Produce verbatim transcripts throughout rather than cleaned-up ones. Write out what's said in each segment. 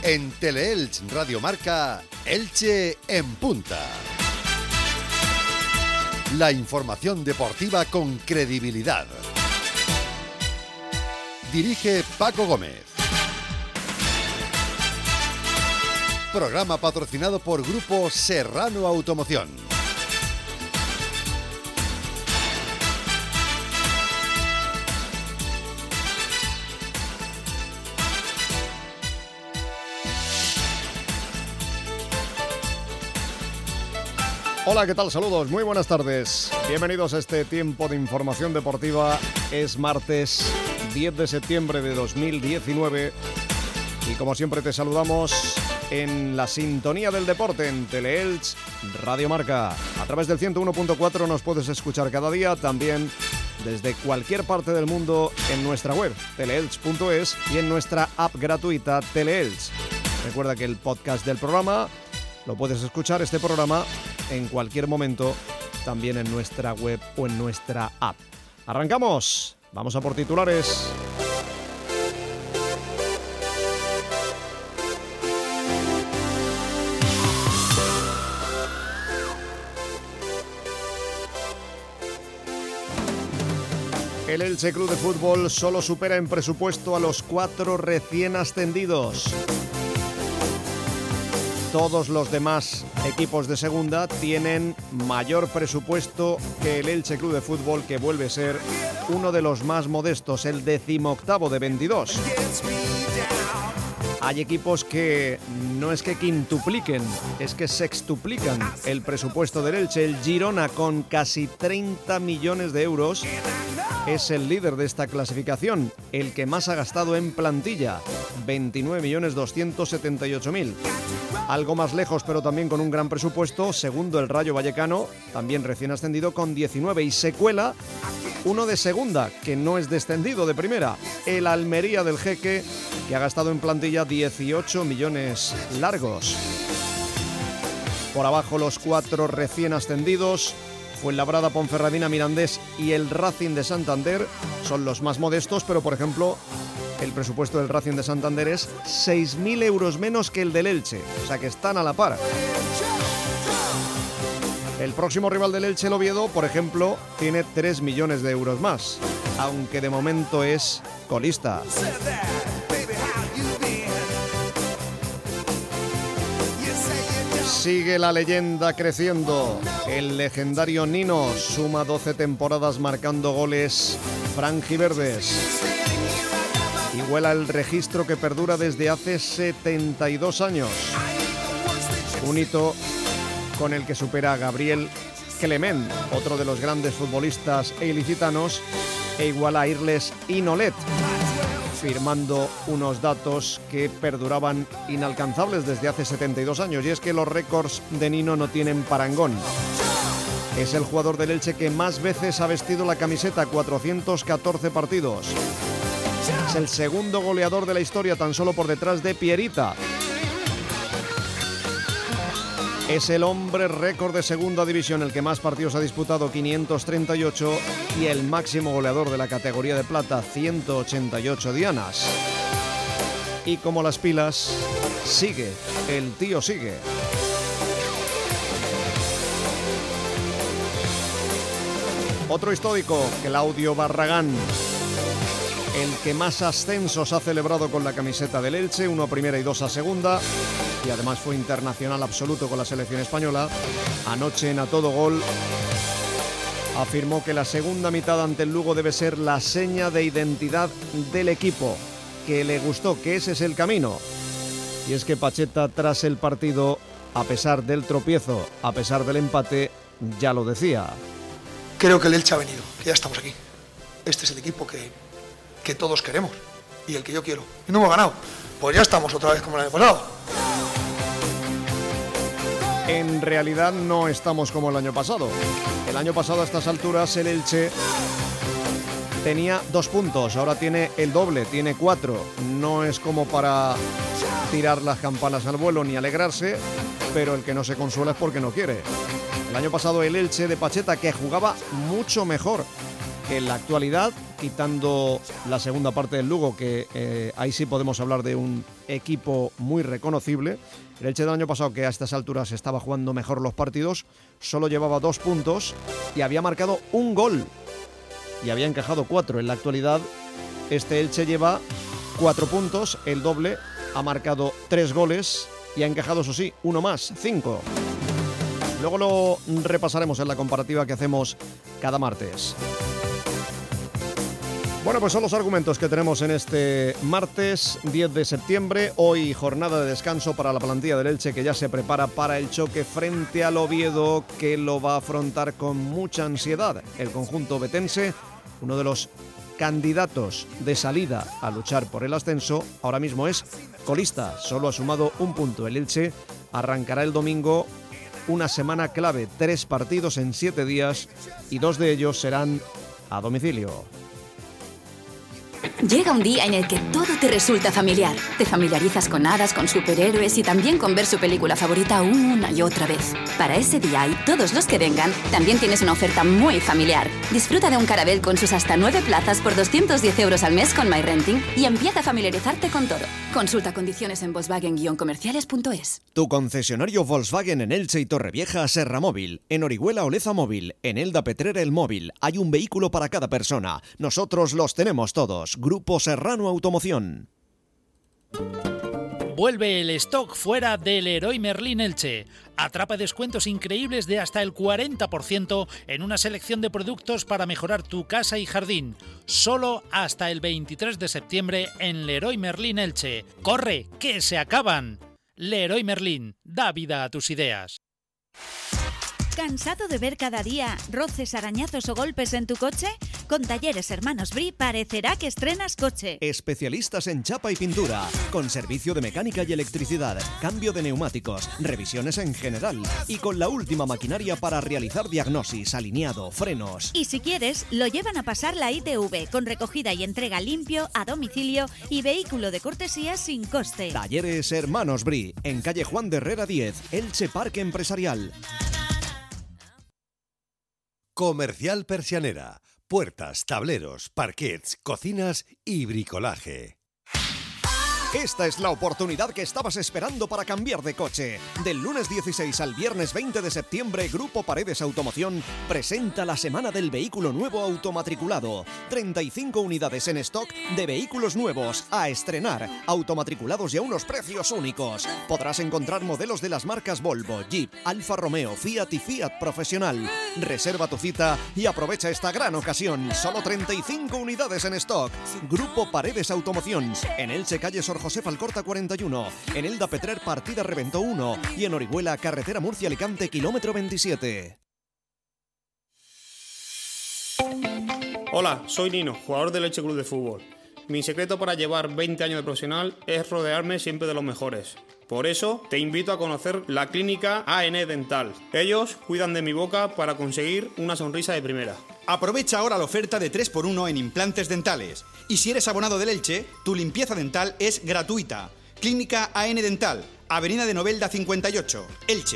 En Teleelch Radio Marca, Elche en punta. La información deportiva con credibilidad. Dirige Paco Gómez. Programa patrocinado por Grupo Serrano Automoción. Hola, ¿qué tal? Saludos, muy buenas tardes. Bienvenidos a este tiempo de información deportiva. Es martes diez de septiembre de dos mil diecinueve y como siempre te saludamos en la sintonía del deporte en Teleelch Radio Marca. A través del ciento uno punto cuatro nos puedes escuchar cada día, también desde cualquier parte del mundo en nuestra web teleelch punto es y en nuestra app gratuita Teleelch. Recuerda que el podcast del programa lo puedes escuchar, este programa, en cualquier momento, también en nuestra web o en nuestra app. ¡Arrancamos! Vamos a por titulares. El Elche Club de Fútbol solo supera en presupuesto a los cuatro recién ascendidos. Todos los demás equipos de segunda tienen mayor presupuesto que el Elche Club de Fútbol, que vuelve a ser uno de los más modestos, el decimoctavo de veintidós. Hay equipos que no es que quintupliquen, es que sextuplican el presupuesto del Elche. El Girona, con casi treinta millones de euros, es el líder de esta clasificación, el que más ha gastado en plantilla, veintinueve millones doscientos setenta y ocho mil. Algo más lejos, pero también con un gran presupuesto, segundo el Rayo Vallecano, también recién ascendido con diecinueve, y se cuela uno de segunda, que no es descendido de primera, el Almería del Jeque, que ha gastado en plantilla dieciocho millones largos. Por abajo los cuatro recién ascendidos, Fuenlabrada, Ponferradina, Mirandés y el Racing de Santander son los más modestos, pero por ejemplo el presupuesto del Racing de Santander es seis mil euros menos que el del Elche, o sea que están a la par. El próximo rival del Elche, el Oviedo, por ejemplo, tiene tres millones de euros más, aunque de momento es colista. Sigue la leyenda creciendo. El legendario Nino suma doce temporadas marcando goles franjiverdes. Iguala el registro que perdura desde hace setenta y dos años. Un hito con el que supera a Gabriel Clement, otro de los grandes futbolistas ilicitanos, e iguala a Irles Inolet, firmando unos datos que perduraban inalcanzables desde hace setenta y dos años. Y es que los récords de Nino no tienen parangón. Es el jugador del Elche que más veces ha vestido la camiseta, cuatrocientos catorce partidos. Es el segundo goleador de la historia, tan solo por detrás de Pierita. Es el hombre récord de segunda división, el que más partidos ha disputado, quinientos treinta y ocho, y el máximo goleador de la categoría de plata, ciento ochenta y ocho dianas. Y como las pilas, sigue, el tío sigue. Otro histórico, Claudio Barragán, el que más ascensos ha celebrado con la camiseta del Elche, uno a primera y dos a segunda, y además fue internacional absoluto con la selección española. Anoche en A Todo Gol afirmó que la segunda mitad ante el Lugo debe ser la seña de identidad del equipo, que le gustó, que ese es el camino. Y es que Pacheta, tras el partido, a pesar del tropiezo, a pesar del empate, ya lo decía. Creo que el Elche ha venido, que ya estamos aquí. Este es el equipo que, que todos queremos y el que yo quiero. Y no hemos ganado. Pues ya estamos otra vez como el año pasado. En realidad no estamos como el año pasado. El año pasado a estas alturas el Elche tenía dos puntos, ahora tiene el doble, tiene cuatro. No es como para tirar las campanas al vuelo ni alegrarse, pero el que no se consuela es porque no quiere. El año pasado el Elche de Pacheta, que jugaba mucho mejor En la actualidad, quitando la segunda parte del Lugo, que eh, ahí sí podemos hablar de un equipo muy reconocible, el Elche del año pasado, que a estas alturas estaba jugando mejor los partidos, solo llevaba dos puntos y había marcado un gol y había encajado cuatro. En la actualidad, este Elche lleva cuatro puntos, el doble, ha marcado tres goles y ha encajado, eso sí, uno más, cinco. Luego lo repasaremos en la comparativa que hacemos cada martes. Bueno, pues son los argumentos que tenemos en este martes diez de septiembre. Hoy jornada de descanso para la plantilla del Elche, que ya se prepara para el choque frente al Oviedo, que lo va a afrontar con mucha ansiedad. El conjunto betense, uno de los candidatos de salida a luchar por el ascenso, ahora mismo es colista. Solo ha sumado un punto. El Elche arrancará el domingo una semana clave. Tres partidos en siete días y dos de ellos serán a domicilio. Llega un día en el que todo te resulta familiar. Te familiarizas con hadas, con superhéroes y también con ver su película favorita una y otra vez. Para ese día y todos los que vengan, también tienes una oferta muy familiar. Disfruta de un Carabel con sus hasta nueve plazas por doscientos diez euros al mes con MyRenting y empieza a familiarizarte con todo. Consulta condiciones en Volkswagen guion comerciales punto es. Tu concesionario Volkswagen en Elche y Torrevieja, Serra Móvil. En Orihuela, Oleza Móvil. En Elda, Petrer, El Móvil. Hay un vehículo para cada persona. Nosotros los tenemos todos. Grupo Serrano Automoción. Vuelve el stock fuera del Leroy Merlin Elche. Atrapa descuentos increíbles de hasta el cuarenta por ciento en una selección de productos para mejorar tu casa y jardín. Solo hasta el veintitrés de septiembre en Leroy Merlin Elche. ¡Corre, que se acaban! Leroy Merlin, da vida a tus ideas. ¿Cansado de ver cada día roces, arañazos o golpes en tu coche? Con Talleres Hermanos Bri parecerá que estrenas coche. Especialistas en chapa y pintura, con servicio de mecánica y electricidad, cambio de neumáticos, revisiones en general y con la última maquinaria para realizar diagnosis, alineado, frenos. Y si quieres, lo llevan a pasar la I T V con recogida y entrega limpio, a domicilio y vehículo de cortesía sin coste. Talleres Hermanos Bri, en calle Juan de Herrera diez, Elche Parque Empresarial. Comercial Persianera. Puertas, tableros, parquets, cocinas y bricolaje. Esta es la oportunidad que estabas esperando para cambiar de coche. Del lunes dieciséis al viernes veinte de septiembre, Grupo Paredes Automoción presenta la Semana del Vehículo Nuevo Automatriculado. treinta y cinco unidades en stock de vehículos nuevos a estrenar, automatriculados y a unos precios únicos. Podrás encontrar modelos de las marcas Volvo, Jeep, Alfa Romeo, Fiat y Fiat Profesional. Reserva tu cita y aprovecha esta gran ocasión. Solo treinta y cinco unidades en stock. Grupo Paredes Automoción. En Elche, calle Sor José Falcorta cuarenta y uno, en Elda Petrer partida Reventó uno y en Orihuela carretera Murcia Alicante kilómetro veintisiete. Hola, soy Nino, jugador del Elche Club de Fútbol. Mi secreto para llevar veinte años de profesional es rodearme siempre de los mejores. Por eso te invito a conocer la clínica A N Dental. Ellos cuidan de mi boca para conseguir una sonrisa de primera. Aprovecha ahora la oferta de tres por uno en implantes dentales. Y si eres abonado del Elche, tu limpieza dental es gratuita. Clínica A N Dental, Avenida de Novelda cincuenta y ocho, Elche.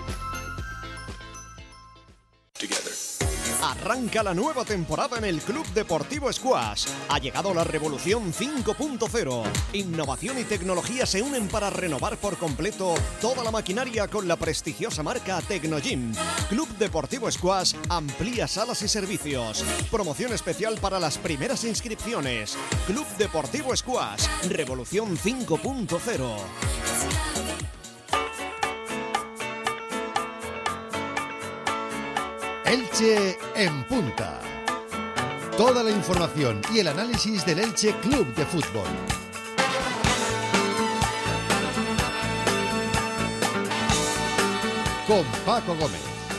Arranca la nueva temporada en el Club Deportivo Squash. Ha llegado la revolución cinco punto cero. Innovación y tecnología se unen para renovar por completo toda la maquinaria con la prestigiosa marca Tecnogym. Club Deportivo Squash amplía salas y servicios. Promoción especial para las primeras inscripciones. Club Deportivo Squash, revolución cinco punto cero. Elche en punta. Toda la información y el análisis del Elche Club de Fútbol. Con Paco Gómez.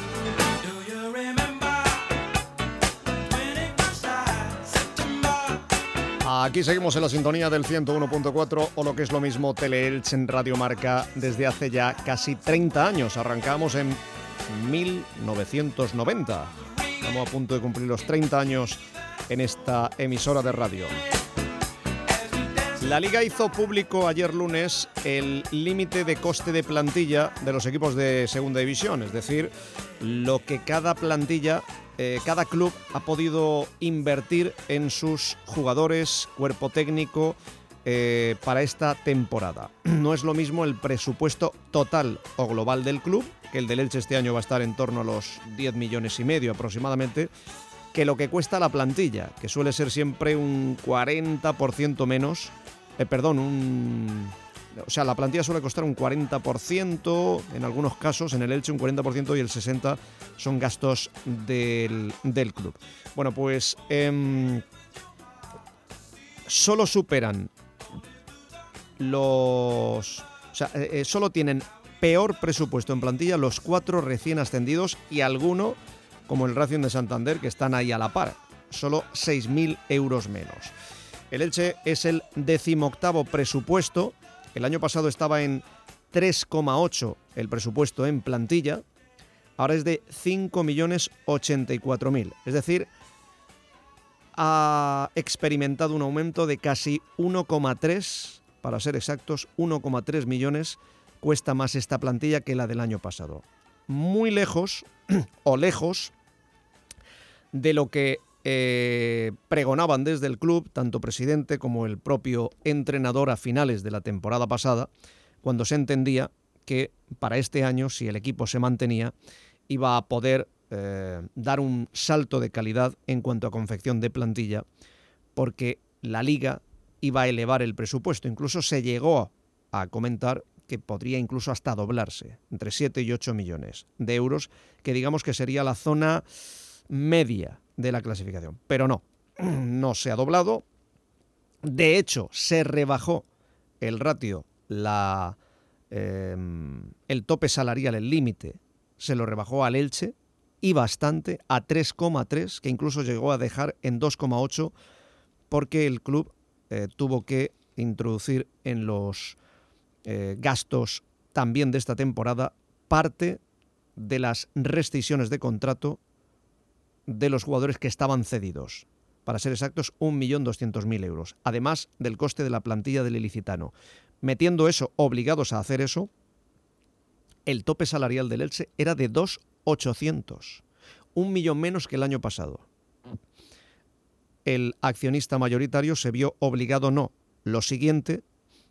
Aquí seguimos en la sintonía del ciento uno punto cuatro o lo que es lo mismo Teleelch en Radio Marca desde hace ya casi treinta años. Arrancamos en mil novecientos noventa. Estamos a punto de cumplir los treinta años en esta emisora de radio. La Liga hizo público ayer lunes el límite de coste de plantilla de los equipos de Segunda División, es decir, lo que cada plantilla, eh, cada club ha podido invertir en sus jugadores, cuerpo técnico, eh, para esta temporada. No es lo mismo el presupuesto total o global del club, que el del Elche este año va a estar en torno a los diez millones y medio aproximadamente, que lo que cuesta la plantilla, que suele ser siempre un cuarenta por ciento menos. Eh, perdón, un, o sea, la plantilla suele costar un cuarenta por ciento, en algunos casos, en el Elche un cuarenta por ciento y el sesenta por ciento son gastos del, del club. Bueno, pues eh, solo superan los... O sea, eh, solo tienen peor presupuesto en plantilla los cuatro recién ascendidos y alguno, como el Racing de Santander, que están ahí a la par, solo seis mil euros menos. El Elche es el decimoctavo presupuesto. El año pasado estaba en tres coma ocho el presupuesto en plantilla. Ahora es de cinco millones ochenta y cuatro mil. Es decir, ha experimentado un aumento de casi uno coma tres, para ser exactos, uno coma tres millones cuesta más esta plantilla que la del año pasado. Muy lejos, o lejos, de lo que Eh, pregonaban desde el club, tanto presidente como el propio entrenador a finales de la temporada pasada, cuando se entendía que para este año, si el equipo se mantenía, iba a poder eh, dar un salto de calidad en cuanto a confección de plantilla, porque la Liga iba a elevar el presupuesto. Incluso se llegó a comentar que podría incluso hasta doblarse, entre siete y ocho millones de euros, que digamos que sería la zona media de la clasificación, pero no, no se ha doblado. De hecho, se rebajó el ratio, la, eh, el tope salarial, el límite, se lo rebajó al Elche, y bastante, a tres coma tres, que incluso llegó a dejar en dos coma ocho, porque el club eh, tuvo que introducir en los eh, gastos también de esta temporada parte de las rescisiones de contrato de los jugadores que estaban cedidos, para ser exactos, un millón doscientos mil euros, además del coste de la plantilla del ilicitano. Metiendo eso, obligados a hacer eso, el tope salarial del Elche era de dos millones ochocientos mil, un millón menos que el año pasado. El accionista mayoritario se vio obligado, no, lo siguiente,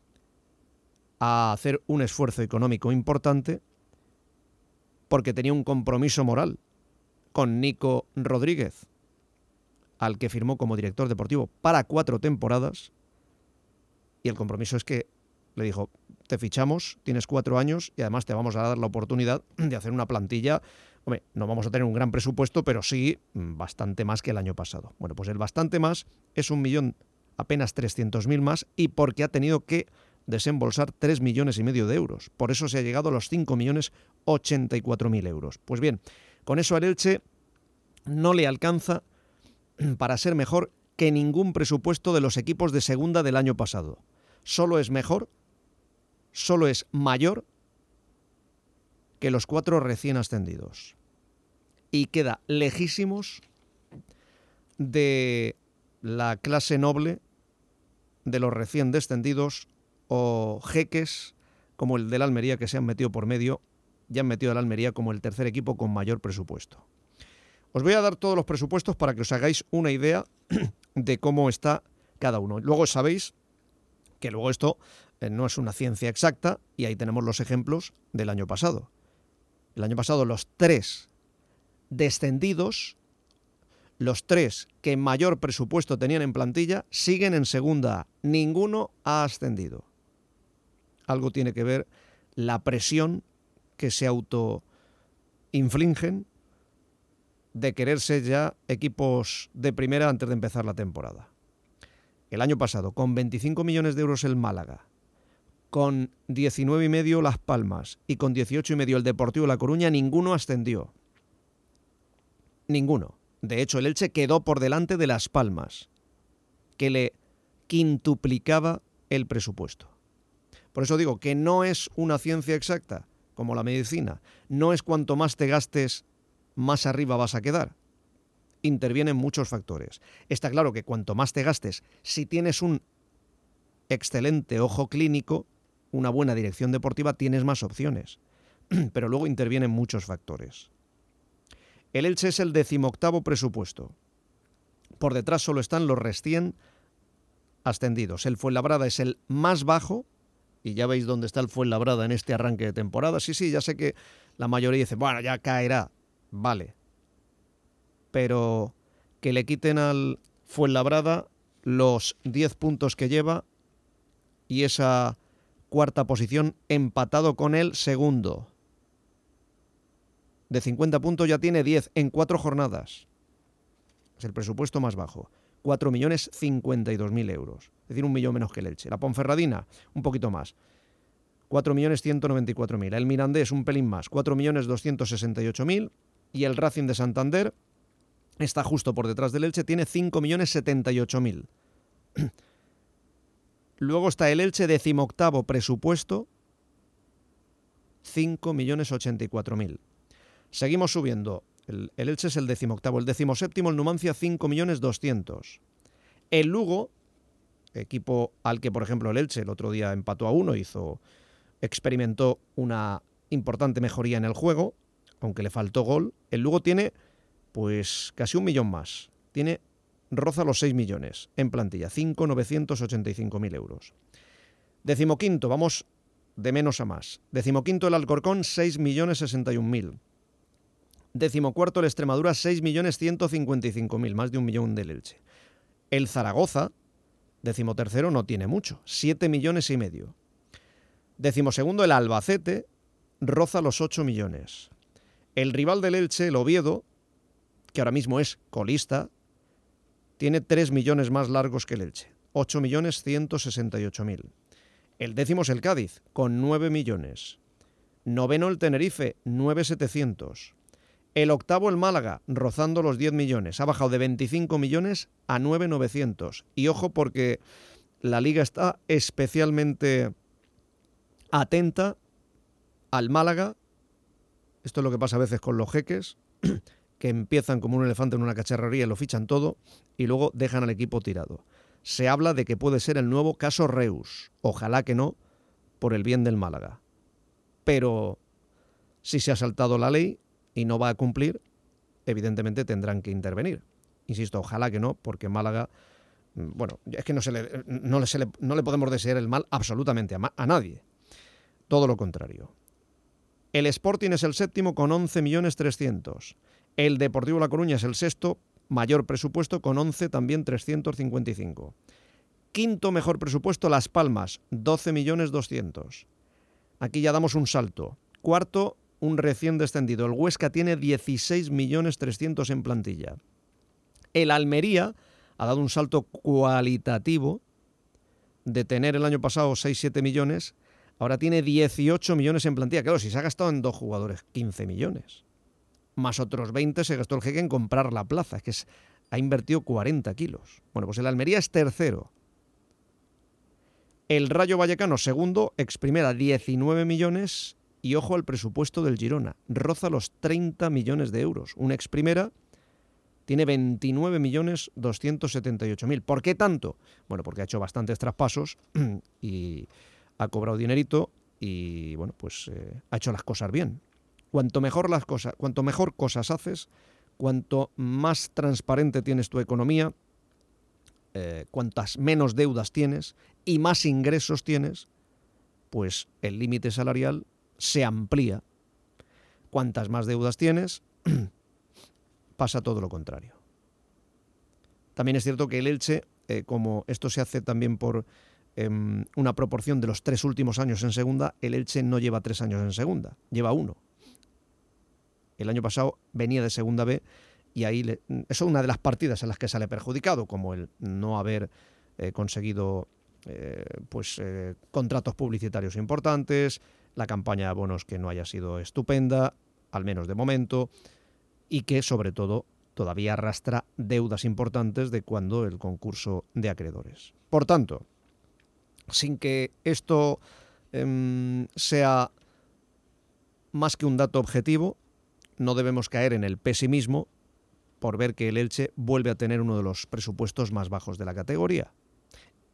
a hacer un esfuerzo económico importante, porque tenía un compromiso moral con Nico Rodríguez, al que firmó como director deportivo para cuatro temporadas, y el compromiso es que le dijo: te fichamos, tienes cuatro años y además te vamos a dar la oportunidad de hacer una plantilla. Hombre, no vamos a tener un gran presupuesto, pero sí bastante más que el año pasado. Bueno, pues el bastante más es un millón, apenas trescientos mil más, y porque ha tenido que desembolsar tres millones y medio de euros. Por eso se ha llegado a los cinco millones ochenta y cuatro mil euros. Pues bien, con eso al Elche no le alcanza para ser mejor que ningún presupuesto de los equipos de segunda del año pasado. Solo es mejor, solo es mayor que los cuatro recién ascendidos. Y queda lejísimos de la clase noble de los recién descendidos o jeques como el del Almería, que se han metido por medio. Ya han metido al Almería como el tercer equipo con mayor presupuesto. Os voy a dar todos los presupuestos para que os hagáis una idea de cómo está cada uno. Luego sabéis que luego esto eh, no es una ciencia exacta, y ahí tenemos los ejemplos del año pasado. El año pasado los tres descendidos, los tres que mayor presupuesto tenían en plantilla, siguen en segunda A. Ninguno ha ascendido. Algo tiene que ver la presión que se autoinfligen de quererse ya equipos de primera antes de empezar la temporada. El año pasado, con veinticinco millones de euros el Málaga, con diecinueve y medio Las Palmas y con dieciocho y medio el Deportivo La Coruña, ninguno ascendió. Ninguno. De hecho, el Elche quedó por delante de Las Palmas, que le quintuplicaba el presupuesto. Por eso digo que no es una ciencia exacta, como la medicina. No es cuanto más te gastes, más arriba vas a quedar. Intervienen muchos factores. Está claro que cuanto más te gastes, si tienes un excelente ojo clínico, una buena dirección deportiva, tienes más opciones. Pero luego intervienen muchos factores. El Elche es el decimoctavo presupuesto. Por detrás solo están los recién ascendidos. El Fuenlabrada es el más bajo, y ya veis dónde está el Fuenlabrada en este arranque de temporada. Sí, sí, ya sé que la mayoría dice, bueno, ya caerá. Vale. Pero que le quiten al Fuenlabrada los diez puntos que lleva y esa cuarta posición empatado con el segundo. De cincuenta puntos ya tiene diez en cuatro jornadas. Es el presupuesto más bajo. cuatro millones cincuenta y dos mil euros. Es decir, un millón menos que el Elche. La Ponferradina, un poquito más. cuatro millones ciento noventa y cuatro mil. El Mirandés, un pelín más. cuatro millones doscientos sesenta y ocho mil. Y el Racing de Santander está justo por detrás del Elche. Tiene cinco millones setenta y ocho mil. Luego está el Elche, decimoctavo presupuesto. cinco millones ochenta y cuatro mil. Seguimos subiendo. El, el Elche es el decimoctavo. El decimoséptimo, el Numancia, cinco millones doscientos. El Lugo, equipo al que, por ejemplo, el Elche el otro día empató a uno, hizo, experimentó una importante mejoría en el juego, aunque le faltó gol. El Lugo tiene, pues, casi un millón más. Tiene, roza los seis millones en plantilla, cinco millones novecientos ochenta y cinco mil euros. Decimoquinto, vamos de menos a más. Decimoquinto, el Alcorcón, seis millones sesenta y un mil. Decimocuarto, el Extremadura, seis millones ciento cincuenta y cinco mil, más de un millón del Elche. El Zaragoza, decimotercero, no tiene mucho, siete millones y medio. Decimosegundo, el Albacete, roza los ocho millones. El rival del Elche, el Oviedo, que ahora mismo es colista, tiene tres millones más largos que el Elche, ocho millones ciento sesenta y ocho mil. El décimo es el Cádiz, con nueve millones. Noveno, el Tenerife, nueve millones setecientos. El octavo, el Málaga, rozando los diez millones. Ha bajado de veinticinco millones a nueve millones novecientos. Y ojo, porque la Liga está especialmente atenta al Málaga. Esto es lo que pasa a veces con los jeques, que empiezan como un elefante en una cacharrería y lo fichan todo y luego dejan al equipo tirado. Se habla de que puede ser el nuevo caso Reus. Ojalá que no, por el bien del Málaga. Pero si se ha saltado la ley y no va a cumplir, evidentemente tendrán que intervenir. Insisto, ojalá que no, porque Málaga, bueno, es que no, se le, no, le, se le, no le podemos desear el mal absolutamente a, a nadie. Todo lo contrario. El Sporting es el séptimo con once millones trescientos. El Deportivo La Coruña es el sexto, mayor presupuesto, con once también trescientos cincuenta y cinco. Quinto mejor presupuesto, Las Palmas, doce millones doscientos. Aquí ya damos un salto. Cuarto, un recién descendido. El Huesca tiene dieciséis millones trescientos en plantilla. El Almería ha dado un salto cualitativo de tener el año pasado seis siete millones, ahora tiene dieciocho millones en plantilla. Claro, si se ha gastado en dos jugadores quince millones, más otros veinte se gastó el jeque en comprar la plaza, es que es, ha invertido cuarenta kilos. Bueno, pues el Almería es tercero. El Rayo Vallecano, segundo, ex primera, diecinueve millones. Y ojo al presupuesto del Girona, roza los treinta millones de euros. Un ex primera tiene veintinueve millones doscientos setenta y ocho mil. ¿Por qué tanto? Bueno, porque ha hecho bastantes traspasos y ha cobrado dinerito y, bueno, pues eh, ha hecho las cosas bien. Cuanto mejor las cosas, cuanto mejor cosas haces, cuanto más transparente tienes tu economía, eh, cuantas menos deudas tienes y más ingresos tienes, pues el límite salarial se amplía. Cuantas más deudas tienes, pasa todo lo contrario. También es cierto que el Elche, eh, como esto se hace también por eh, una proporción de los tres últimos años en segunda, el Elche no lleva tres años en segunda, lleva uno. El año pasado venía de segunda B y ahí le, eso es una de las partidas en las que sale perjudicado, como el no haber eh, conseguido eh, pues eh, contratos publicitarios importantes, la campaña de bonos que no haya sido estupenda, al menos de momento, y que sobre todo todavía arrastra deudas importantes de cuando el concurso de acreedores. Por tanto, sin que esto eh, sea más que un dato objetivo, no debemos caer en el pesimismo por ver que el Elche vuelve a tener uno de los presupuestos más bajos de la categoría.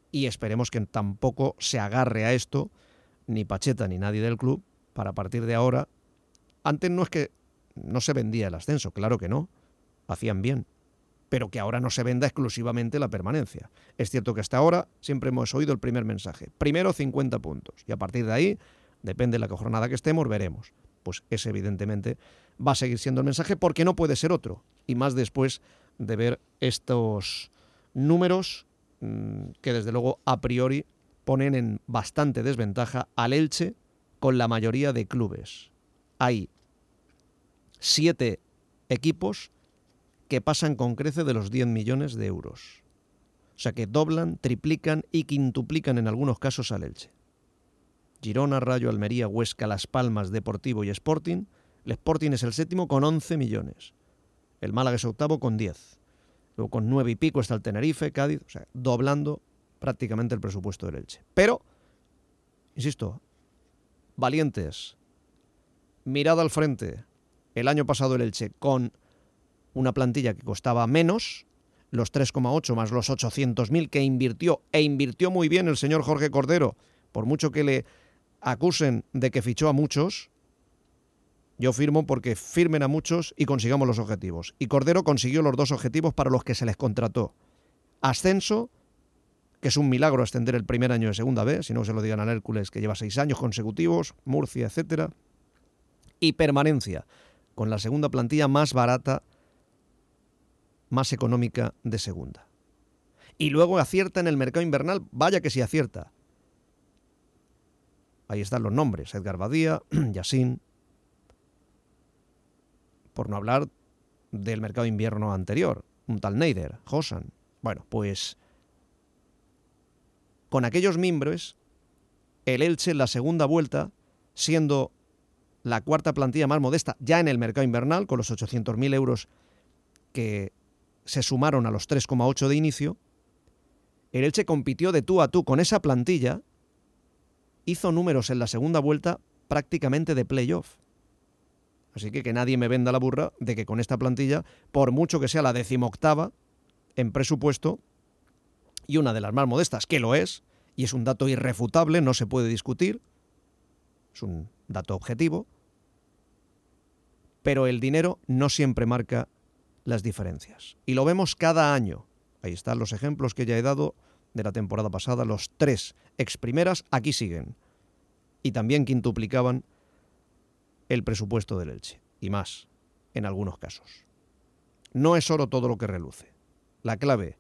y esperemos que tampoco se agarre a esto ni Pacheta ni nadie del club para a partir de ahora. Antes no es que no se vendía el ascenso, claro que no, hacían bien, pero que ahora no se venda exclusivamente la permanencia. Es cierto que hasta ahora siempre hemos oído el primer mensaje, primero cincuenta puntos, y a partir de ahí, depende de la jornada que estemos, veremos. Pues ese evidentemente va a seguir siendo el mensaje porque no puede ser otro, y más después de ver estos números mmm, que desde luego a priori ponen en bastante desventaja al Elche con la mayoría de clubes. Hay siete equipos que pasan con crece de los diez millones de euros. O sea que doblan, triplican y quintuplican en algunos casos al Elche. Girona, Rayo, Almería, Huesca, Las Palmas, Deportivo y Sporting. El Sporting es el séptimo con once millones. El Málaga es octavo con diez. Luego con nueve y pico está el Tenerife, Cádiz, o sea, doblando prácticamente el presupuesto del Elche. Pero, insisto, valientes, mirada al frente. El año pasado el Elche con una plantilla que costaba menos, los tres coma ocho más los ochocientos mil que invirtió, e invirtió muy bien el señor Jorge Cordero, por mucho que le acusen de que fichó a muchos, yo firmo porque firmen a muchos y consigamos los objetivos. Y Cordero consiguió los dos objetivos para los que se les contrató. Ascenso, que es un milagro ascender el primer año de segunda B, si no se lo digan al Hércules, que lleva seis años consecutivos, Murcia, etcétera. Y permanencia, con la segunda plantilla más barata, más económica de segunda. Y luego acierta en el mercado invernal, vaya que sí acierta. Ahí están los nombres, Edgar Badía, Yassin, por no hablar del mercado de invierno anterior, un tal Neider, Hosan. Bueno, pues con aquellos mimbres, el Elche en la segunda vuelta, siendo la cuarta plantilla más modesta ya en el mercado invernal, con los ochocientos mil euros que se sumaron a los tres coma ocho de inicio, el Elche compitió de tú a tú con esa plantilla, hizo números en la segunda vuelta prácticamente de playoff. Así que que nadie me venda la burra de que con esta plantilla, por mucho que sea la decimoctava en presupuesto y una de las más modestas, que lo es, y es un dato irrefutable, no se puede discutir, es un dato objetivo, pero el dinero no siempre marca las diferencias. Y lo vemos cada año. Ahí están los ejemplos que ya he dado de la temporada pasada, los tres ex primeras, aquí siguen. Y también quintuplicaban el presupuesto del Elche, y más, en algunos casos. No es oro todo lo que reluce. La clave,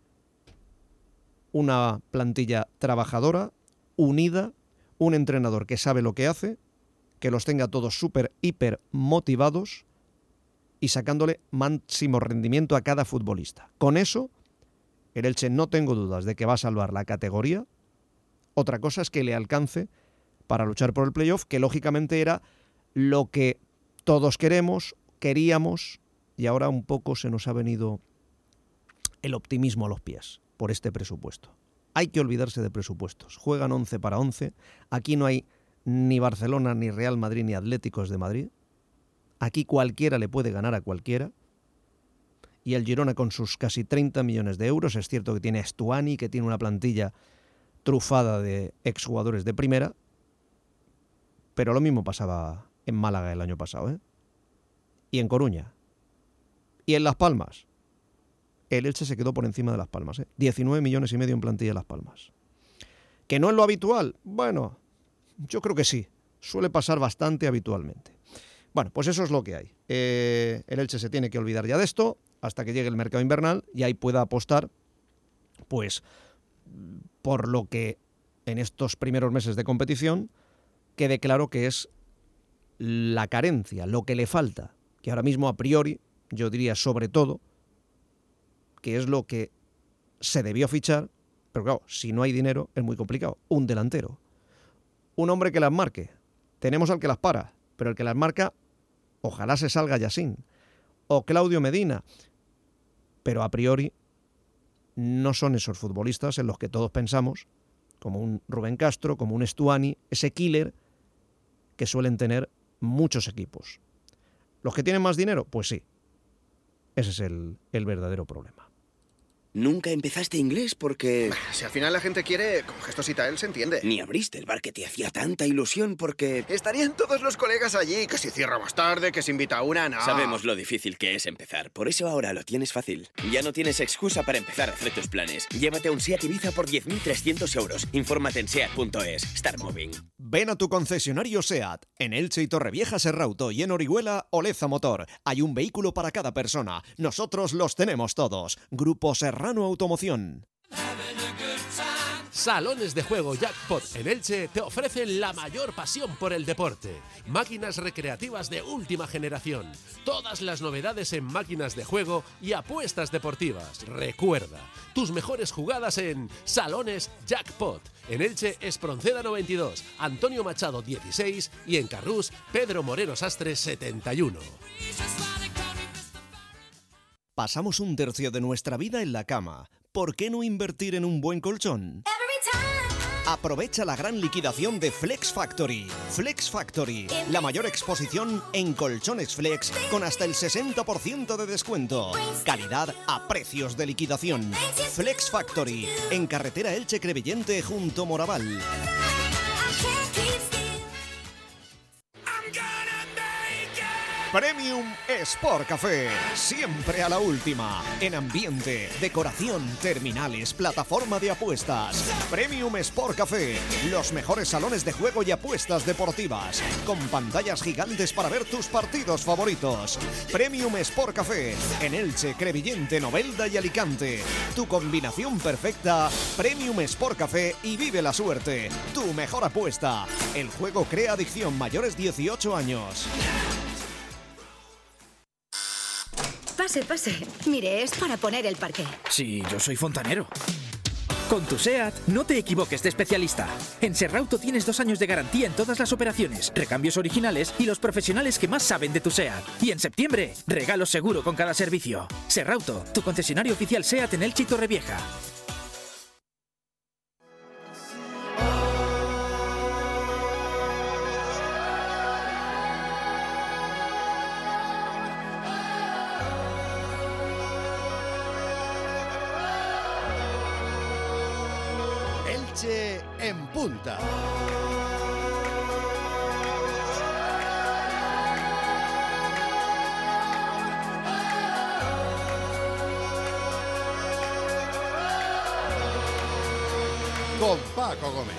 una plantilla trabajadora, unida, un entrenador que sabe lo que hace, que los tenga todos súper, hiper motivados y sacándole máximo rendimiento a cada futbolista. Con eso, el Elche no tengo dudas de que va a salvar la categoría. Otra cosa es que le alcance para luchar por el playoff, que lógicamente era lo que todos queremos, queríamos, y ahora un poco se nos ha venido el optimismo a los pies por este presupuesto. Hay que olvidarse de presupuestos. Juegan once para once. Aquí no hay ni Barcelona, ni Real Madrid, ni Atléticos de Madrid. Aquí cualquiera le puede ganar a cualquiera. Y el Girona con sus casi treinta millones de euros, es cierto que tiene a Stuani, que tiene una plantilla trufada de exjugadores de primera, pero lo mismo pasaba en Málaga el año pasado, ¿eh? Y en Coruña. Y en Las Palmas. El Elche se quedó por encima de Las Palmas, ¿eh? diecinueve millones y medio en plantilla de Las Palmas. ¿Que no es lo habitual? Bueno, yo creo que sí. Suele pasar bastante habitualmente. Bueno, pues eso es lo que hay. Eh, el Elche se tiene que olvidar ya de esto hasta que llegue el mercado invernal y ahí pueda apostar, pues, por lo que en estos primeros meses de competición quede claro que es la carencia, lo que le falta, que ahora mismo a priori, yo diría sobre todo, que es lo que se debió fichar, pero claro, si no hay dinero es muy complicado. Un delantero, un hombre que las marque. Tenemos al que las para, pero el que las marca, ojalá se salga Yassin o Claudio Medina, pero a priori no son esos futbolistas en los que todos pensamos, como un Rubén Castro, como un Stuani, ese killer que suelen tener muchos equipos. ¿Los que tienen más dinero? Pues sí, ese es el, el verdadero problema. Nunca empezaste inglés porque... Si al final la gente quiere, con gestos y tal se entiende. Ni abriste el bar que te hacía tanta ilusión porque... Estarían todos los colegas allí, que si cierra más tarde, que se invita a una, no. Sabemos lo difícil que es empezar, por eso ahora lo tienes fácil. Ya no tienes excusa para empezar a hacer tus planes. Llévate un SEAT Ibiza por diez mil trescientos euros. Infórmate en seat punto es. Start moving. Ven a tu concesionario SEAT. En Elche y Torrevieja Serrauto y en Orihuela, Oleza Motor. Hay un vehículo para cada persona. Nosotros los tenemos todos. Grupo Serrano Automoción. Salones de Juego Jackpot en Elche te ofrecen la mayor pasión por el deporte. Máquinas recreativas de última generación. Todas las novedades en máquinas de juego y apuestas deportivas. Recuerda, tus mejores jugadas en Salones Jackpot. En Elche, Espronceda noventa y dos, Antonio Machado dieciséis y en Carrús, Pedro Moreno Sastre setenta y uno. Pasamos un tercio de nuestra vida en la cama. ¿Por qué no invertir en un buen colchón? Aprovecha la gran liquidación de Flex Factory. Flex Factory, la mayor exposición en colchones Flex con hasta el sesenta por ciento de descuento. Calidad a precios de liquidación. Flex Factory, en carretera Elche-Crevillente junto Moraval. Premium Sport Café, siempre a la última, en ambiente, decoración, terminales, plataforma de apuestas. Premium Sport Café, los mejores salones de juego y apuestas deportivas, con pantallas gigantes para ver tus partidos favoritos. Premium Sport Café, en Elche, Crevillente, Novelda y Alicante. Tu combinación perfecta, Premium Sport Café y vive la suerte. Tu mejor apuesta. El juego crea adicción, mayores dieciocho años. Pase, pase. Mire, es para poner el parqué. Sí, yo soy fontanero. Con tu SEAT, no te equivoques de especialista. En Serrauto tienes dos años de garantía en todas las operaciones, recambios originales y los profesionales que más saben de tu SEAT. Y en septiembre, regalo seguro con cada servicio. Serrauto, tu concesionario oficial SEAT en Elche y Torrevieja. Elche en punta. Con Paco Gómez.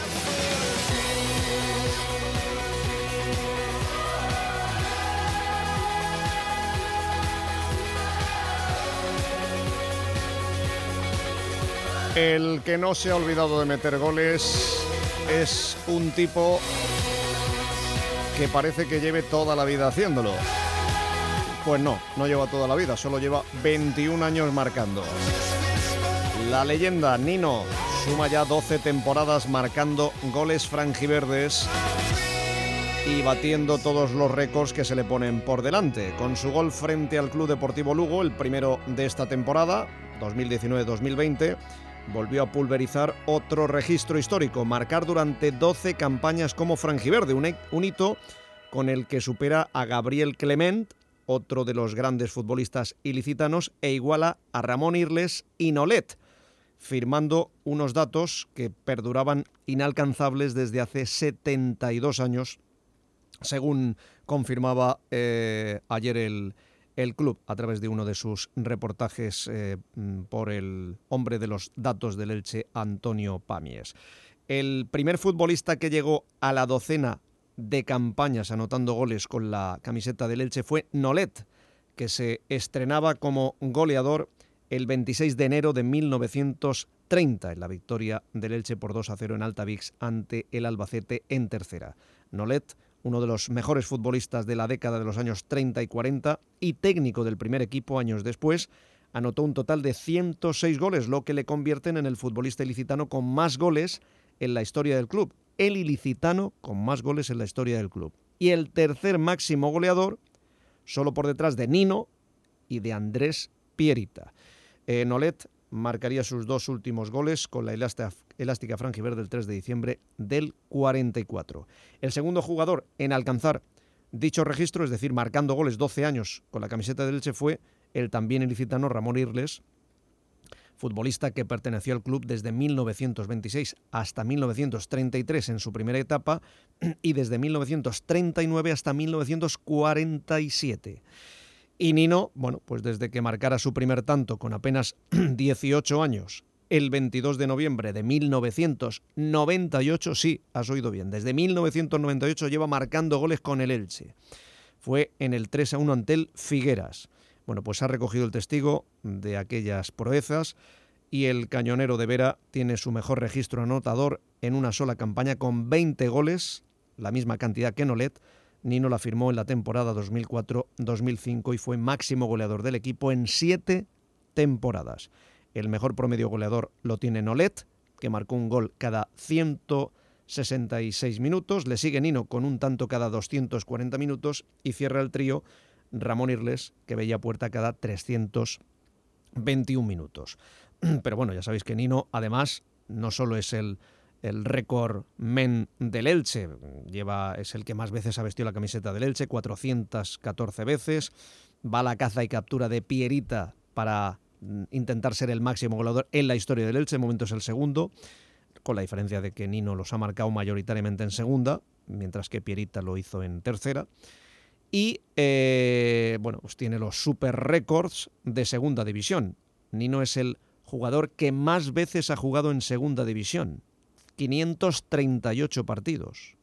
El que no se ha olvidado de meter goles es un tipo que parece que lleve toda la vida haciéndolo. Pues no, no lleva toda la vida, solo lleva veintiún años marcando. La leyenda Nino suma ya doce temporadas marcando goles franjiverdes y batiendo todos los récords que se le ponen por delante. Con su gol frente al Club Deportivo Lugo, el primero de esta temporada, dos mil diecinueve dos mil veinte, volvió a pulverizar otro registro histórico, marcar durante doce campañas como franjiverde, un, un hito con el que supera a Gabriel Clement, otro de los grandes futbolistas ilicitanos, e iguala a Ramón Irles y Nolet, firmando unos datos que perduraban inalcanzables desde hace setenta y dos años, según confirmaba eh, ayer el El club, a través de uno de sus reportajes eh, por el hombre de los datos del Elche, Antonio Pamies. El primer futbolista que llegó a la docena de campañas anotando goles con la camiseta del Elche fue Nolet, que se estrenaba como goleador el veintiséis de enero de mil novecientos treinta en la victoria del Elche por dos a cero en Altavix ante el Albacete en tercera. Nolet, uno de los mejores futbolistas de la década de los años treinta y cuarenta y técnico del primer equipo años después, anotó un total de ciento seis goles, lo que le convierten en el futbolista ilicitano con más goles en la historia del club. El ilicitano con más goles en la historia del club. Y el tercer máximo goleador, solo por detrás de Nino y de Andrés Pierita. Eh, Nolet marcaría sus dos últimos goles con la elástica, elástica franjiverde el tres de diciembre del cuarenta y cuatro. El segundo jugador en alcanzar dicho registro, es decir, marcando goles doce años con la camiseta del Elche, fue el también ilicitano Ramón Irles, futbolista que perteneció al club desde mil novecientos veintiséis hasta mil novecientos treinta y tres en su primera etapa y desde mil novecientos treinta y nueve hasta mil novecientos cuarenta y siete. Y Nino, bueno, pues desde que marcara su primer tanto con apenas dieciocho años, el veintidós de noviembre de mil novecientos noventa y ocho, sí, has oído bien, desde mil novecientos noventa y ocho lleva marcando goles con el Elche. Fue en el tres a uno ante el Figueras. Bueno, pues ha recogido el testigo de aquellas proezas y el cañonero de Vera tiene su mejor registro anotador en una sola campaña con veinte goles, la misma cantidad que Nolet. Nino la firmó en la temporada dos mil cuatro dos mil cinco y fue máximo goleador del equipo en siete temporadas. El mejor promedio goleador lo tiene Nolet, que marcó un gol cada ciento sesenta y seis minutos. Le sigue Nino con un tanto cada doscientos cuarenta minutos y cierra el trío Ramón Irles, que veía puerta cada trescientos veintiún minutos. Pero bueno, ya sabéis que Nino, además, no solo es el, el récord men del Elche, lleva, es el que más veces ha vestido la camiseta del Elche, cuatrocientas catorce veces, va a la caza y captura de Pierita para intentar ser el máximo goleador en la historia del Elche, de momento es el segundo, con la diferencia de que Nino los ha marcado mayoritariamente en segunda, mientras que Pierita lo hizo en tercera. Y, eh, bueno, pues tiene los super récords de segunda división. Nino es el jugador que más veces ha jugado en segunda división, quinientos treinta y ocho partidos.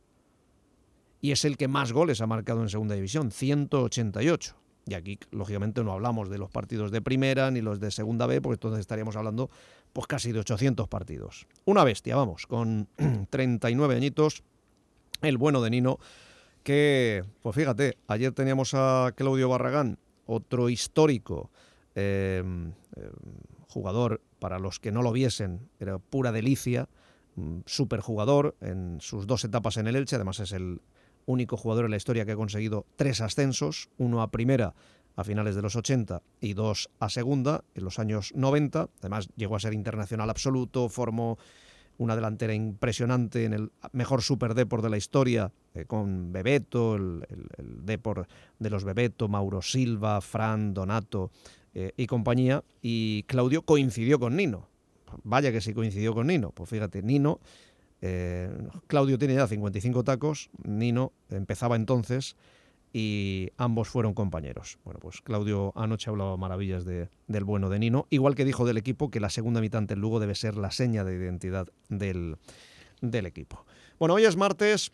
Y es el que más goles ha marcado en segunda división, ciento ochenta y ocho. Y aquí, lógicamente, no hablamos de los partidos de primera ni los de segunda B, porque entonces estaríamos hablando pues casi de ochocientos partidos. Una bestia, vamos, con treinta y nueve añitos, el bueno de Nino, que, pues fíjate, ayer teníamos a Claudio Barragán, otro histórico eh, eh, jugador, para los que no lo viesen, era pura delicia, superjugador en sus dos etapas en el Elche, además es el único jugador en la historia que ha conseguido tres ascensos, uno a primera a finales de los ochenta y dos a segunda en los años noventa, además llegó a ser internacional absoluto, formó una delantera impresionante en el mejor superdepor de la historia, eh, con Bebeto, el, el, el depor de los Bebeto, Mauro Silva, Fran, Donato eh, y compañía, y Claudio coincidió con Nino. Vaya que sí coincidió con Nino. Pues fíjate, Nino, eh, Claudio tiene ya cincuenta y cinco tacos, Nino empezaba entonces y ambos fueron compañeros. Bueno, pues Claudio anoche hablaba maravillas de, del bueno de Nino, igual que dijo del equipo que la segunda mitad ante el Lugo debe ser la seña de identidad del, del equipo. Bueno, hoy es martes,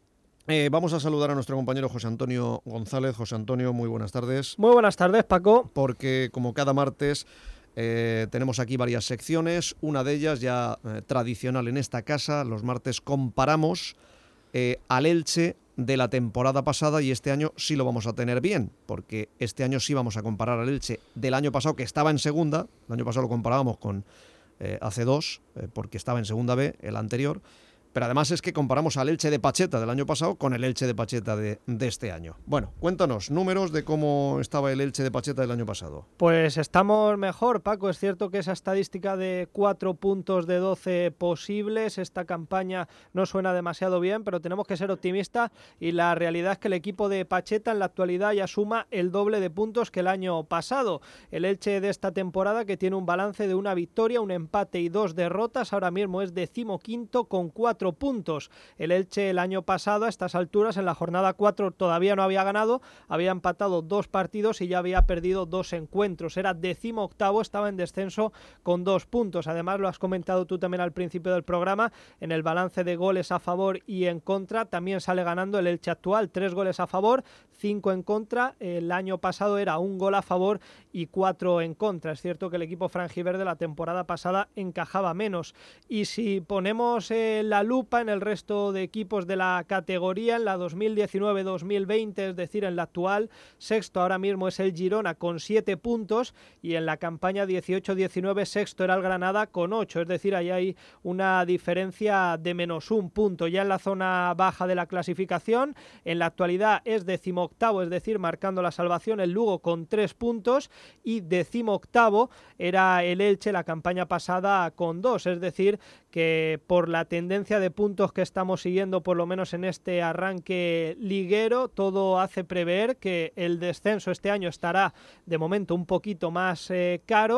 eh, vamos a saludar a nuestro compañero José Antonio González. José Antonio, muy buenas tardes. Muy buenas tardes, Paco. Porque como cada martes eh, tenemos aquí varias secciones, una de ellas ya eh, tradicional en esta casa, los martes comparamos eh, al Elche de la temporada pasada, y este año sí lo vamos a tener bien, porque este año sí vamos a comparar al Elche del año pasado, que estaba en segunda. El año pasado lo comparábamos con eh, A C dos, eh, porque estaba en segunda B, el anterior, pero además es que comparamos al Elche de Pacheta del año pasado con el Elche de Pacheta de, de este año. Bueno, cuéntanos, números de cómo estaba el Elche de Pacheta del año pasado. Pues estamos mejor, Paco. Es cierto que esa estadística de cuatro puntos de doce posibles, esta campaña no suena demasiado bien, pero tenemos que ser optimistas, y la realidad es que el equipo de Pacheta en la actualidad ya suma el doble de puntos que el año pasado. El Elche de esta temporada, que tiene un balance de una victoria, un empate y dos derrotas, ahora mismo es decimoquinto con cuatro puntos. El Elche el año pasado a estas alturas, en la jornada cuatro, todavía no había ganado, había empatado dos partidos y ya había perdido dos encuentros. Era decimoctavo, estaba en descenso con dos puntos. Además, lo has comentado tú también al principio del programa, en el balance de goles a favor y en contra también sale ganando el Elche actual, tres goles a favor, cinco en contra. El año pasado era un gol a favor y cuatro en contra. Es cierto que el equipo franjiverde la temporada pasada encajaba menos. Y si ponemos eh, la lupa en el resto de equipos de la categoría, en la dos mil diecinueve dos mil veinte, es decir, en la actual, sexto ahora mismo es el Girona con siete puntos, y en la campaña dieciocho diecinueve sexto era el Granada con ocho, es decir, ahí hay una diferencia de menos un punto. Ya en la zona baja de la clasificación, en la actualidad es decimoctavo, es decir, marcando la salvación el Lugo con tres puntos, y decimoctavo era el Elche la campaña pasada con dos, es decir, que por la tendencia de puntos que estamos siguiendo, por lo menos en este arranque liguero, todo hace prever que el descenso este año estará de momento un poquito más eh, caro,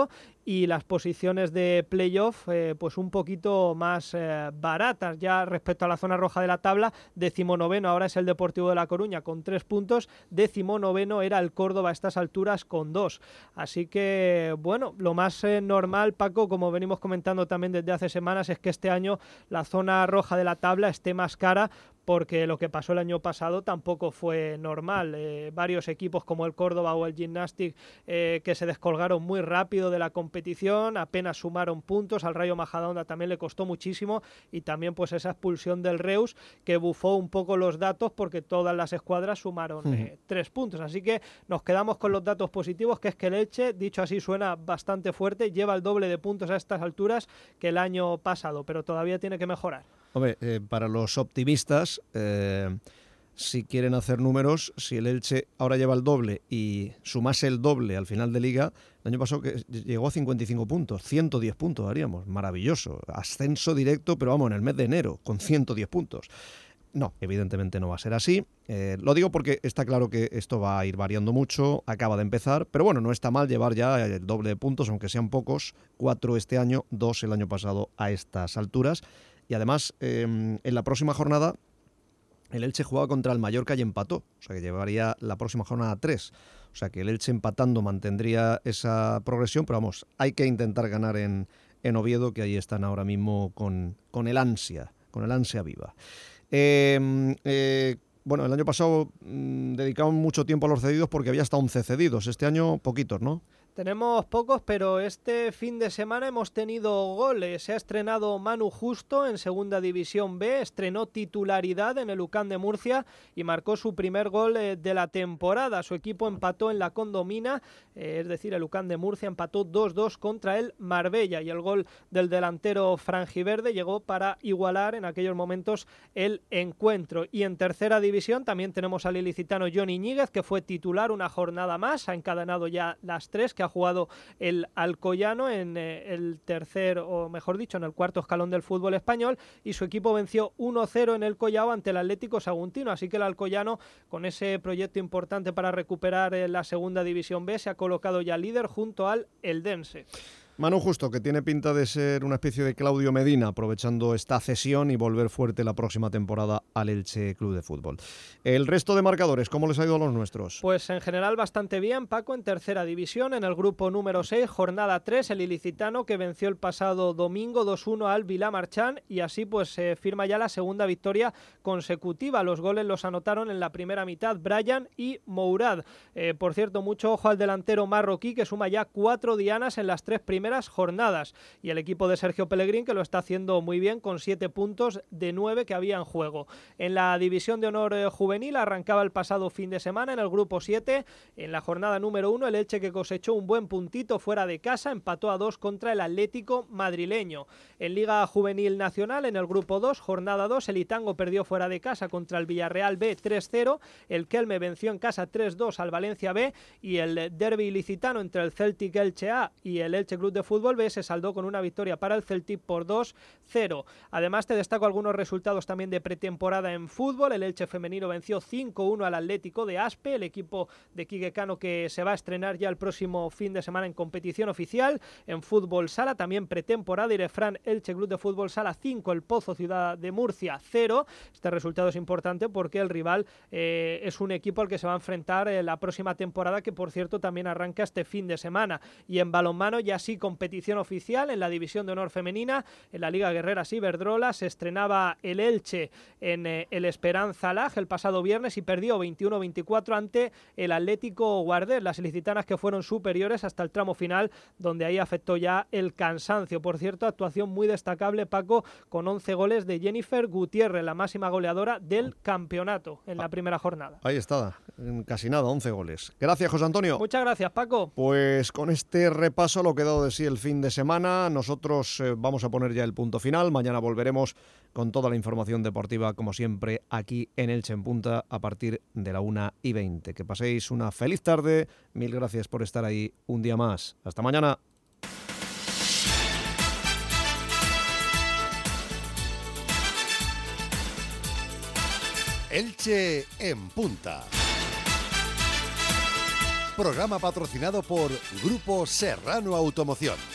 y las posiciones de playoff eh, pues un poquito más eh, baratas ya respecto a la zona roja de la tabla. Decimonoveno ahora es el Deportivo de La Coruña con tres puntos, decimonoveno era el Córdoba a estas alturas con dos. Así que bueno, lo más eh, normal, Paco, como venimos comentando también desde hace semanas, es que este año la zona roja de la tabla esté más cara, porque lo que pasó el año pasado tampoco fue normal. Eh, varios equipos como el Córdoba o el Gimnàstic eh, que se descolgaron muy rápido de la competición, apenas sumaron puntos, al Rayo Majadahonda también le costó muchísimo, y también pues esa expulsión del Reus que bufó un poco los datos, porque todas las escuadras sumaron uh-huh. eh, tres puntos. Así que nos quedamos con los datos positivos, que es que el Elche, dicho así suena bastante fuerte, lleva el doble de puntos a estas alturas que el año pasado, pero todavía tiene que mejorar. Hombre, eh, para los optimistas, eh, si quieren hacer números, si el Elche ahora lleva el doble y sumase el doble al final de Liga, el año pasado que llegó a cincuenta y cinco puntos, ciento diez puntos haríamos, maravilloso, ascenso directo, pero vamos, en el mes de enero, con ciento diez puntos. No, evidentemente no va a ser así. Eh, lo digo porque está claro que esto va a ir variando mucho, acaba de empezar, pero bueno, no está mal llevar ya el doble de puntos, aunque sean pocos, cuatro este año, dos el año pasado a estas alturas. Y además, eh, en la próxima jornada, el Elche jugaba contra el Mallorca y empató. O sea que llevaría la próxima jornada tres. O sea que el Elche empatando mantendría esa progresión. Pero vamos, hay que intentar ganar en, en Oviedo, que ahí están ahora mismo con, con el ansia, con el ansia viva. Eh, eh, bueno, el año pasado mmm, dedicamos mucho tiempo a los cedidos porque había hasta once cedidos. Este año, poquitos, ¿no? Tenemos pocos, pero este fin de semana hemos tenido goles. Se ha estrenado Manu Justo en Segunda División B, estrenó titularidad en el U C A M de Murcia y marcó su primer gol eh, de la temporada. Su equipo empató en la Condomina, eh, es decir, el U C A M de Murcia empató dos dos contra el Marbella, y el gol del delantero franjiverde llegó para igualar en aquellos momentos el encuentro. Y en Tercera División también tenemos al ilicitano Johnny Ñíguez, que fue titular una jornada más, ha encadenado ya las tres que ha jugado el Alcoyano en eh, el tercer, o mejor dicho, en el cuarto escalón del fútbol español, y su equipo venció uno cero en el Collao ante el Atlético Saguntino. Así que el Alcoyano, con ese proyecto importante para recuperar eh, la Segunda División B, se ha colocado ya líder junto al Eldense. Manu Justo, que tiene pinta de ser una especie de Claudio Medina, aprovechando esta cesión y volver fuerte la próxima temporada al Elche Club de Fútbol. El resto de marcadores, ¿cómo les ha ido a los nuestros? Pues en general bastante bien, Paco, en Tercera División, en el grupo número seis, jornada tres, el ilicitano que venció el pasado domingo dos uno al Vilamarchán, y así pues se eh, firma ya la segunda victoria consecutiva. Los goles los anotaron en la primera mitad Brian y Mourad. Eh, por cierto, mucho ojo al delantero marroquí, que suma ya cuatro dianas en las tres primeras primeras jornadas, y el equipo de Sergio Pellegrín, que lo está haciendo muy bien con siete puntos de nueve que había en juego. En la División de Honor eh, Juvenil arrancaba el pasado fin de semana en el grupo siete, en la jornada número uno, el Elche, que cosechó un buen puntito fuera de casa, empató a dos contra el Atlético madrileño. En Liga Juvenil Nacional, en el grupo dos, jornada dos, el Itango perdió fuera de casa contra el Villarreal B tres cero, el Kelme venció en casa tres dos al Valencia B, y el derbi ilicitano entre el Celtic Elche A y el Elche Club de Fútbol B se saldó con una victoria para el Celtic por dos cero. Además, te destaco algunos resultados también de pretemporada en fútbol. El Elche femenino venció cinco uno al Atlético de Aspe, el equipo de Quique Cano, que se va a estrenar ya el próximo fin de semana en competición oficial. En fútbol sala, también pretemporada, Irefran Elche Club de Fútbol Sala cinco, el Pozo Ciudad de Murcia cero. Este resultado es importante porque el rival eh, es un equipo al que se va a enfrentar eh, la próxima temporada, que por cierto también arranca este fin de semana. Y en balonmano, ya sí competición oficial en la División de Honor Femenina, en la Liga Guerreras Iberdrola, se estrenaba el Elche en eh, el Esperanza Lag el pasado viernes y perdió veintiuno veinticuatro ante el Atlético Guardés. Las ilicitanas que fueron superiores hasta el tramo final, donde ahí afectó ya el cansancio. Por cierto, actuación muy destacable, Paco, con once goles de Jennifer Gutiérrez, la máxima goleadora del campeonato en la primera jornada. Ahí está, casi nada, once goles. Gracias, José Antonio. Muchas gracias, Paco. Pues con este repaso lo que ha dado de sí el fin de semana, nosotros eh, vamos a poner ya el punto final. Mañana volveremos con toda la información deportiva, como siempre, aquí en Elche en Punta, a partir de la una y veinte. Que paséis una feliz tarde. Mil gracias por estar ahí un día más. Hasta mañana. Elche en Punta. Programa patrocinado por Grupo Serrano Automoción.